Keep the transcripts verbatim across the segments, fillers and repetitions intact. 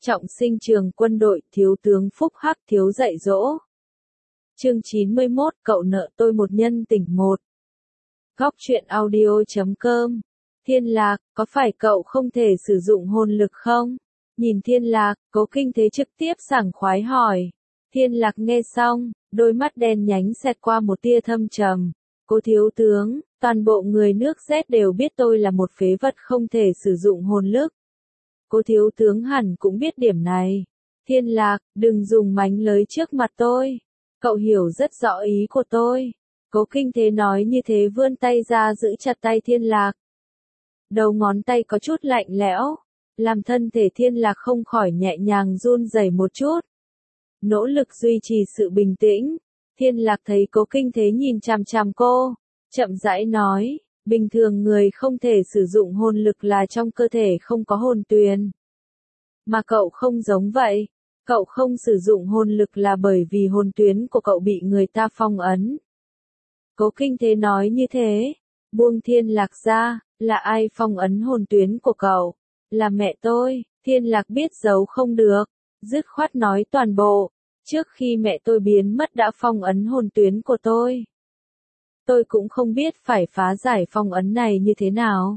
Trọng sinh trường quân đội, thiếu tướng Phúc Hắc thiếu dạy dỗ. Chương chín mươi mốt, cậu nợ tôi một nhân tình một. Góc truyện audio chấm com. Thiên Lạc, có phải cậu không thể sử dụng hồn lực không? Nhìn Thiên Lạc, Cố Kinh Thế trực tiếp sảng khoái hỏi. Thiên Lạc nghe xong, đôi mắt đen nhánh xẹt qua một tia thâm trầm. Cố thiếu tướng, toàn bộ người nước Z đều biết tôi là một phế vật không thể sử dụng hồn lực. Cố thiếu tướng hẳn cũng biết điểm này. Thiên Lạc, đừng dùng mánh lới trước mặt tôi. Cậu hiểu rất rõ ý của tôi. Cố Kinh Thế nói như thế vươn tay ra giữ chặt tay Thiên Lạc. Đầu ngón tay có chút lạnh lẽo, làm thân thể Thiên Lạc không khỏi nhẹ nhàng run rẩy một chút. Nỗ lực duy trì sự bình tĩnh, Thiên Lạc thấy Cố Kinh Thế nhìn chằm chằm cô, chậm rãi nói, bình thường người không thể sử dụng hồn lực là trong cơ thể không có hồn tuyền. Mà cậu không giống vậy, cậu không sử dụng hồn lực là bởi vì hồn tuyến của cậu bị người ta phong ấn. Cố Kinh Thế nói như thế, buông Thiên Lạc ra, là ai phong ấn hồn tuyến của cậu? Là mẹ tôi. Thiên Lạc biết giấu không được, dứt khoát nói toàn bộ, trước khi mẹ tôi biến mất đã phong ấn hồn tuyến của tôi. Tôi cũng không biết phải phá giải phong ấn này như thế nào.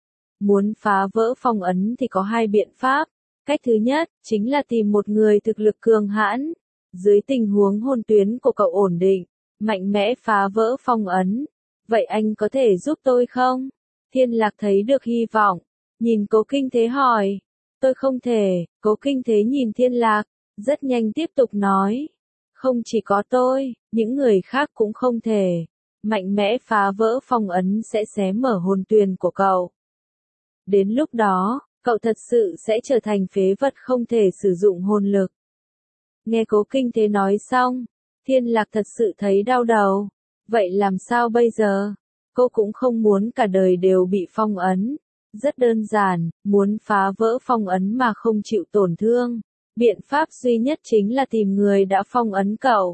Muốn phá vỡ phong ấn thì có hai biện pháp. Cách thứ nhất, chính là tìm một người thực lực cường hãn. Dưới tình huống hồn tuyến của cậu ổn định, mạnh mẽ phá vỡ phong ấn. Vậy anh có thể giúp tôi không? Thiên Lạc thấy được hy vọng, nhìn Cố Kinh Thế hỏi. Tôi không thể. Cố Kinh Thế nhìn Thiên Lạc, rất nhanh tiếp tục nói. Không chỉ có tôi, những người khác cũng không thể. Mạnh mẽ phá vỡ phong ấn sẽ xé mở hồn tuyền của cậu. Đến lúc đó, cậu thật sự sẽ trở thành phế vật không thể sử dụng hồn lực. Nghe Cố Kinh Thế nói xong, Thiên Lạc thật sự thấy đau đầu. Vậy làm sao bây giờ? Cô cũng không muốn cả đời đều bị phong ấn. Rất đơn giản, muốn phá vỡ phong ấn mà không chịu tổn thương. Biện pháp duy nhất chính là tìm người đã phong ấn cậu.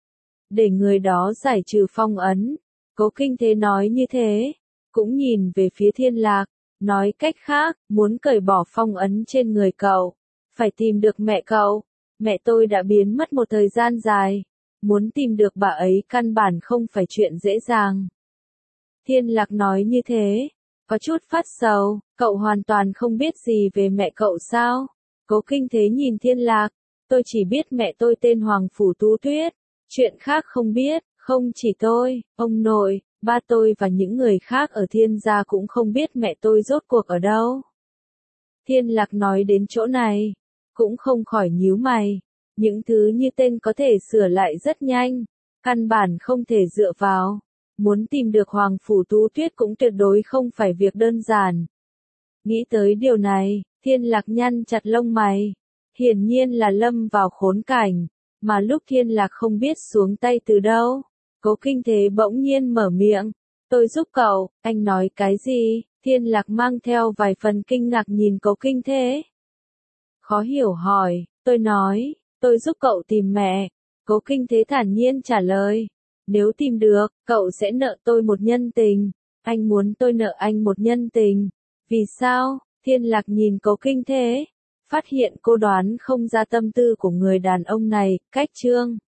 Để người đó giải trừ phong ấn. Cố Kinh Thế nói như thế, cũng nhìn về phía Thiên Lạc, nói cách khác, muốn cởi bỏ phong ấn trên người cậu, phải tìm được mẹ cậu. Mẹ tôi đã biến mất một thời gian dài, muốn tìm được bà ấy căn bản không phải chuyện dễ dàng. Thiên Lạc nói như thế, có chút phát sầu, cậu hoàn toàn không biết gì về mẹ cậu sao? Cố Kinh Thế nhìn Thiên Lạc, tôi chỉ biết mẹ tôi tên Hoàng Phủ Tú Tuyết, chuyện khác không biết. Không chỉ tôi, ông nội, ba tôi và những người khác ở Thiên gia cũng không biết mẹ tôi rốt cuộc ở đâu. Thiên Lạc nói đến chỗ này, cũng không khỏi nhíu mày. Những thứ như tên có thể sửa lại rất nhanh, căn bản không thể dựa vào. Muốn tìm được Hoàng Phủ Tú Tuyết cũng tuyệt đối không phải việc đơn giản. Nghĩ tới điều này, Thiên Lạc nhăn chặt lông mày. Hiển nhiên là lâm vào khốn cảnh, mà lúc Thiên Lạc không biết xuống tay từ đâu. Cố Kinh Thế bỗng nhiên mở miệng. Tôi giúp cậu. Anh nói cái gì? Thiên Lạc mang theo vài phần kinh ngạc nhìn Cố Kinh Thế. Khó hiểu hỏi. Tôi nói, tôi giúp cậu tìm mẹ. Cố Kinh Thế thản nhiên trả lời. Nếu tìm được, cậu sẽ nợ tôi một nhân tình. Anh muốn tôi nợ anh một nhân tình. Vì sao? Thiên Lạc nhìn Cố Kinh Thế, phát hiện cô đoán không ra tâm tư của người đàn ông này. Cách chương